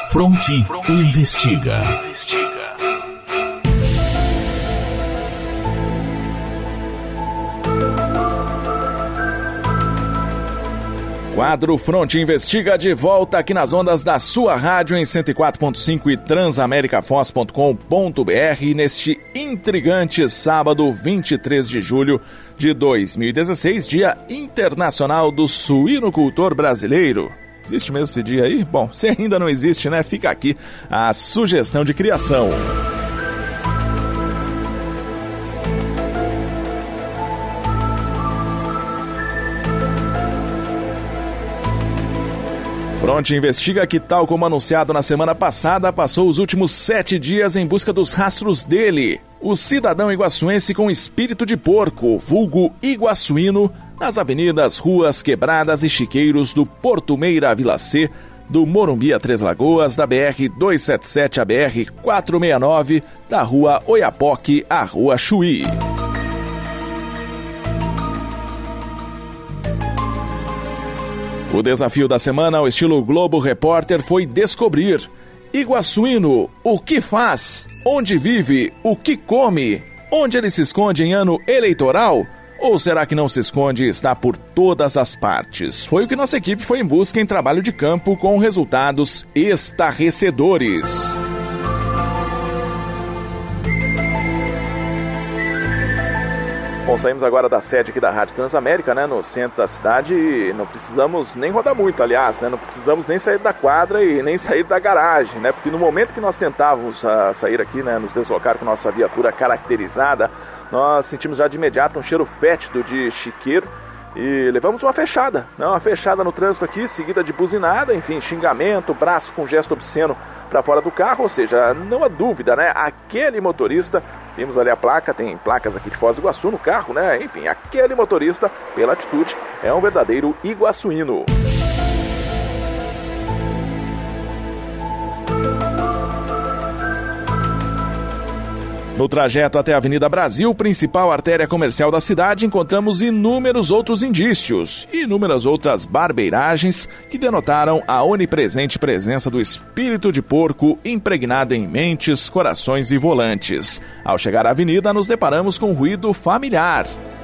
Fronte Investiga. Quadro Fronte Investiga de volta aqui nas ondas da sua rádio em 104.5 e transamericafoz.com.br neste intrigante sábado 23 de julho de 2016, Dia Internacional do Suinocultor Brasileiro. Existe mesmo esse dia aí? Bom, se ainda não existe, né? Fica aqui a sugestão de criação. Fronte Investiga que, tal como anunciado na semana passada, passou os últimos 7 dias em busca dos rastros dele, o cidadão iguaçuense com espírito de porco, vulgo iguaçuíno, nas avenidas, ruas, quebradas e chiqueiros do Porto Meira a Vila C, do Morumbi a Três Lagoas, da BR-277 a BR-469, da Rua Oiapoque à Rua Chuí. O desafio da semana, ao estilo Globo Repórter, foi descobrir: iguaçuíno, o que faz? Onde vive? O que come? Onde ele se esconde em ano eleitoral? Ou será que não se esconde e está por todas as partes? Foi o que nossa equipe foi em busca em trabalho de campo, com resultados estarrecedores. Bom, saímos agora da sede aqui da Rádio Transamérica, né, no centro da cidade, e não precisamos nem rodar muito, aliás, né, não precisamos nem sair da quadra e nem sair da garagem, né, porque no momento que nós tentávamos sair aqui, né, nos deslocar com nossa viatura caracterizada, nós sentimos já de imediato um cheiro fétido de chiqueiro e levamos uma fechada no trânsito aqui, seguida de buzinada, enfim, xingamento, braço com gesto obsceno para fora do carro, ou seja, não há dúvida, né, aquele motorista, vimos ali a placa, tem placas aqui de Foz do Iguaçu no carro, né, enfim, aquele motorista, pela atitude, é um verdadeiro iguaçuíno. No trajeto até a Avenida Brasil, principal artéria comercial da cidade, encontramos inúmeros outros indícios e inúmeras outras barbeiragens que denotaram a onipresente presença do espírito de porco impregnado em mentes, corações e volantes. Ao chegar à avenida, nos deparamos com um ruído familiar.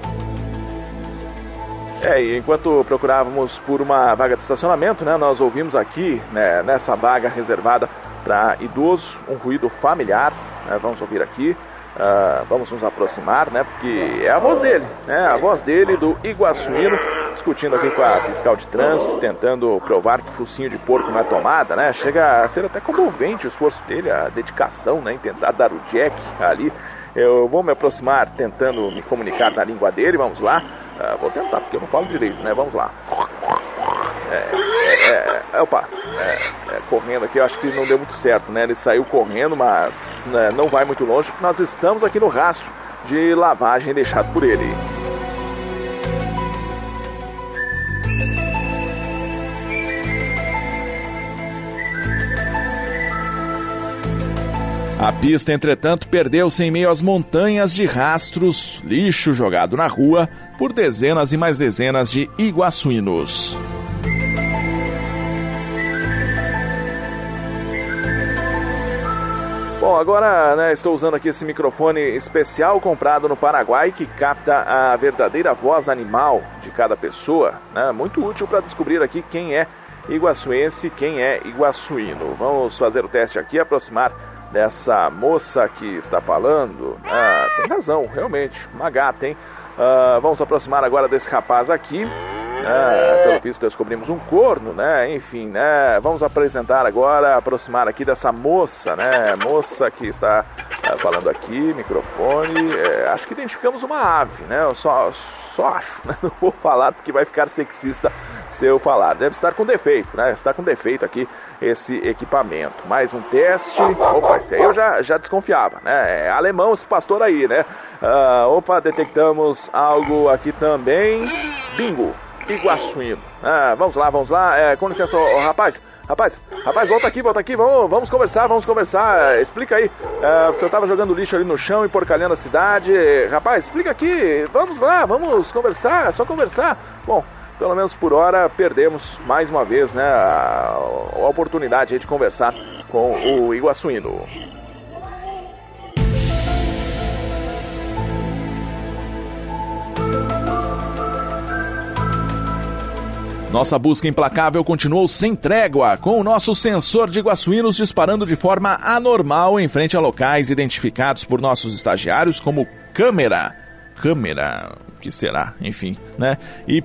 E enquanto procurávamos por uma vaga de estacionamento, né, nós ouvimos aqui, né, nessa vaga reservada para idoso, um ruído familiar, né, vamos ouvir aqui, vamos nos aproximar, né, porque é a voz dele, né, a voz dele, do iguaçuíno, discutindo aqui com a fiscal de trânsito, tentando provar que focinho de porco não é tomada, né, chega a ser até comovente o esforço dele, a dedicação, né, em tentar dar o jack ali. Eu vou me aproximar tentando me comunicar na língua dele, vamos lá. Vou tentar, porque eu não falo direito, né? Vamos lá. Correndo aqui, eu acho que não deu muito certo, né? Ele saiu correndo, mas né, não vai muito longe, porque nós estamos aqui no rastro de lavagem deixado por ele. A pista, entretanto, perdeu-se em meio às montanhas de rastros, lixo jogado na rua por dezenas e mais dezenas de iguaçuínos. Bom, agora, né, estou usando aqui esse microfone especial comprado no Paraguai que capta a verdadeira voz animal de cada pessoa, né, muito útil para descobrir aqui quem é iguaçuense, quem é iguaçuíno. Vamos fazer o teste aqui, aproximar dessa moça que está falando. Tem razão, realmente, uma gata, hein? Vamos aproximar agora desse rapaz aqui. Pelo visto descobrimos um corno, né? Enfim, né? Vamos aproximar aqui dessa moça, né? Moça que está falando aqui, microfone. Acho que identificamos uma ave, né? Eu só acho, né? Não vou falar porque vai ficar sexista se eu falar. Deve estar com defeito, né? Está com defeito aqui esse equipamento. Mais um teste. Opa, esse aí eu já desconfiava, né? É alemão esse pastor aí, né? Detectamos algo aqui também. Bingo! Iguaçuíno. Vamos lá. Com licença, rapaz, volta aqui, vamos conversar, explica aí, você estava jogando lixo ali no chão e porcalhando a cidade, rapaz, explica aqui, vamos lá, vamos conversar, é só conversar. Bom, pelo menos por hora, perdemos mais uma vez, né, a oportunidade aí de conversar com o iguaçuíno. Nossa busca implacável continuou sem trégua, com o nosso sensor de iguaçuínos disparando de forma anormal em frente a locais identificados por nossos estagiários como câmera, o que será, enfim, né? E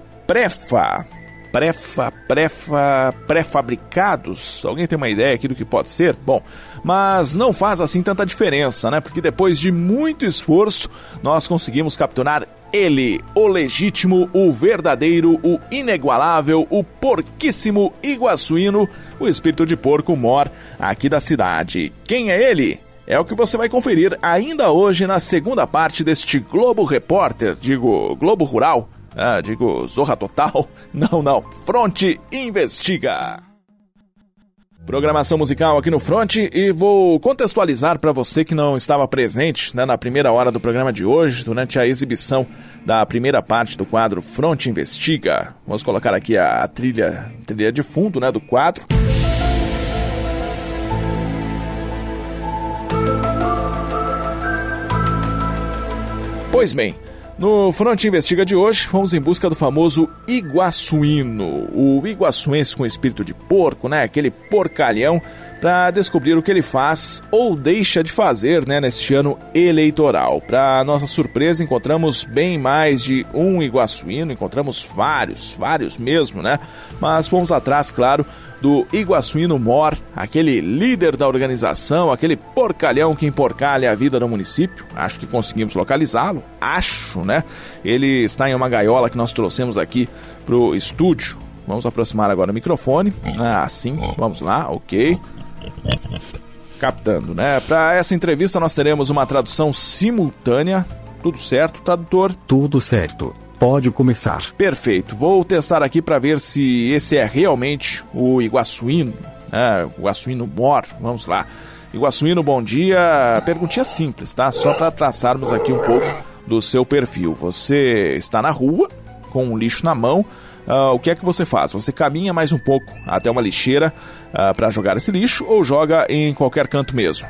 pré-fabricados. Alguém tem uma ideia aqui do que pode ser? Bom, mas não faz assim tanta diferença, né? Porque depois de muito esforço, nós conseguimos capturar ele, o legítimo, o verdadeiro, o inigualável, o porquíssimo iguaçuíno, o espírito de porco mor aqui da cidade. Quem é ele? É o que você vai conferir ainda hoje na segunda parte deste Globo Repórter, Globo Rural, Zorra Total. Não, Fronte Investiga. Programação musical aqui no Fronte, e vou contextualizar para você que não estava presente, né, na primeira hora do programa de hoje, durante a exibição da primeira parte do quadro Fronte Investiga. Vamos colocar aqui a trilha de fundo, né, do quadro. Pois bem, no Fronte Investiga de hoje, vamos em busca do famoso iguaçuíno, o iguaçuense com espírito de porco, né? Aquele porcalhão, para descobrir o que ele faz ou deixa de fazer, né, neste ano eleitoral. Para nossa surpresa, encontramos bem mais de um iguaçuíno, encontramos vários mesmo, né? Mas fomos atrás, claro, do iguaçuíno mor, aquele líder da organização, aquele porcalhão que emporcalha a vida do município. Acho que conseguimos localizá-lo, né? Ele está em uma gaiola que nós trouxemos aqui pro estúdio. Vamos aproximar agora o microfone. Sim, vamos lá, ok. Captando, né? Para essa entrevista nós teremos uma tradução simultânea. Tudo certo, tradutor? Tudo certo. Pode começar. Perfeito. Vou testar aqui para ver se esse é realmente o iguaçuíno, o iguaçuíno mor. Vamos lá. Iguaçuíno, bom dia. Perguntinha simples, tá? Só para traçarmos aqui um pouco do seu perfil. Você está na rua, com um lixo na mão. O que é que você faz? Você caminha mais um pouco até uma lixeira para jogar esse lixo, ou joga em qualquer canto mesmo?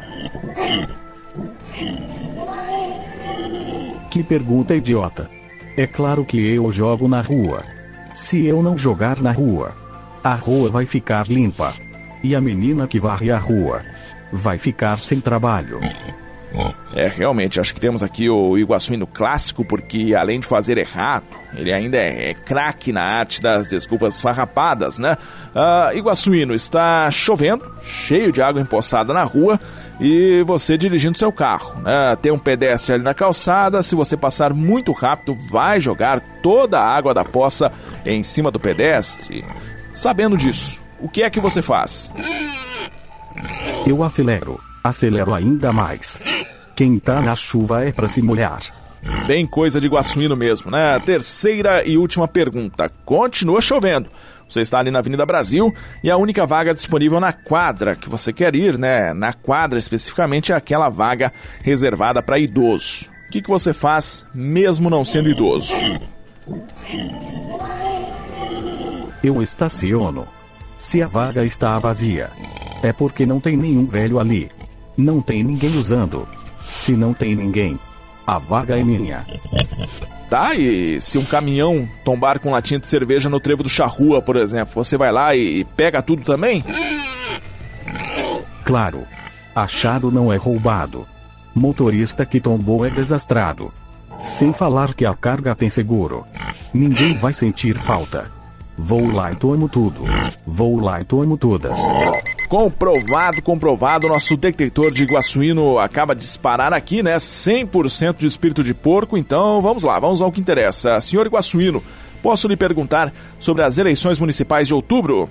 Que pergunta idiota. É claro que eu jogo na rua. Se eu não jogar na rua, a rua vai ficar limpa. E a menina que varre a rua vai ficar sem trabalho. Realmente, acho que temos aqui o iguaçuíno clássico, porque além de fazer errado, ele ainda é craque na arte das desculpas farrapadas, né? Iguaçuíno, está chovendo, cheio de água empoçada na rua, e você dirigindo seu carro, né? Tem um pedestre ali na calçada, se você passar muito rápido, vai jogar toda a água da poça em cima do pedestre. Sabendo disso, o que é que você faz? Eu acelero ainda mais. Quem tá na chuva é pra se molhar. Bem coisa de iguaçuíno mesmo, né? Terceira e última pergunta. Continua chovendo. Você está ali na Avenida Brasil e a única vaga disponível na quadra que você quer ir, né? Na quadra especificamente é aquela vaga reservada para idoso. O que você faz mesmo não sendo idoso? Eu estaciono. Se a vaga está vazia, é porque não tem nenhum velho ali. Não tem ninguém usando. Se não tem ninguém, a vaga é minha. Tá, e se um caminhão tombar com latinha de cerveja no trevo do Charrua, por exemplo, você vai lá e pega tudo também? Claro. Achado não é roubado. Motorista que tombou é desastrado. Sem falar que a carga tem seguro. Ninguém vai sentir falta. Vou lá e tomo tudo. Vou lá e tomo todas. Comprovado, nosso detector de iguaçuíno acaba de disparar aqui, né? 100% de espírito de porco, então vamos lá, vamos ao que interessa. Senhor iguaçuíno, posso lhe perguntar sobre as eleições municipais de outubro?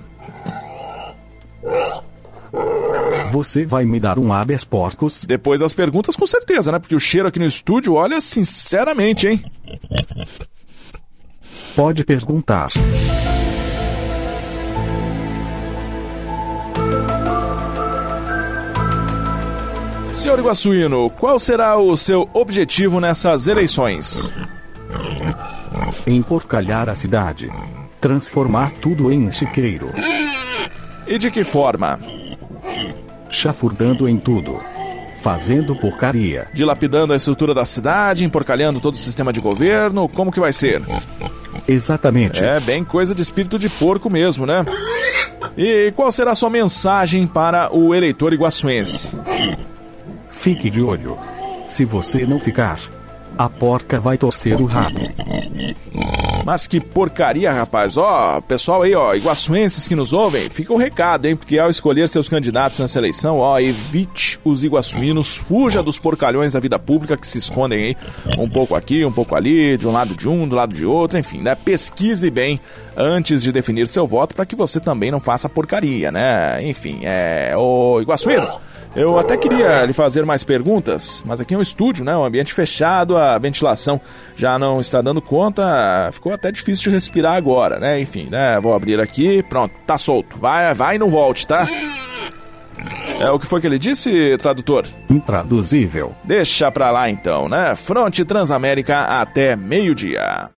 Você vai me dar um habeas corpus? Depois das perguntas, com certeza, né? Porque o cheiro aqui no estúdio, olha, sinceramente, hein? Pode perguntar. Senhor iguaçuíno, qual será o seu objetivo nessas eleições? Emporcalhar a cidade. Transformar tudo em chiqueiro. E de que forma? Chafurdando em tudo. Fazendo porcaria. Dilapidando a estrutura da cidade, emporcalhando todo o sistema de governo, como que vai ser? Exatamente. É bem coisa de espírito de porco mesmo, né? E qual será a sua mensagem para o eleitor iguaçuense? Fique de olho. Se você não ficar, a porca vai torcer o rabo. Mas que porcaria, rapaz. Ó, pessoal aí, ó, iguaçuenses que nos ouvem, fica o recado, hein? Porque ao escolher seus candidatos nessa eleição, ó, evite os iguaçuínos, fuja dos porcalhões da vida pública que se escondem aí, um pouco aqui, um pouco ali, de um lado de um, do lado de outro, enfim, né? Pesquise bem antes de definir seu voto para que você também não faça porcaria, né? Enfim, ô iguaçuíno, eu até queria lhe fazer mais perguntas, mas aqui é um estúdio, né? Um ambiente fechado, a ventilação já não está dando conta, ficou até difícil de respirar agora, né? Enfim, né? Vou abrir aqui, pronto, tá solto. Vai e não volte, tá? O que foi que ele disse, tradutor? Intraduzível. Deixa pra lá então, né? Fronte Transamérica até meio-dia.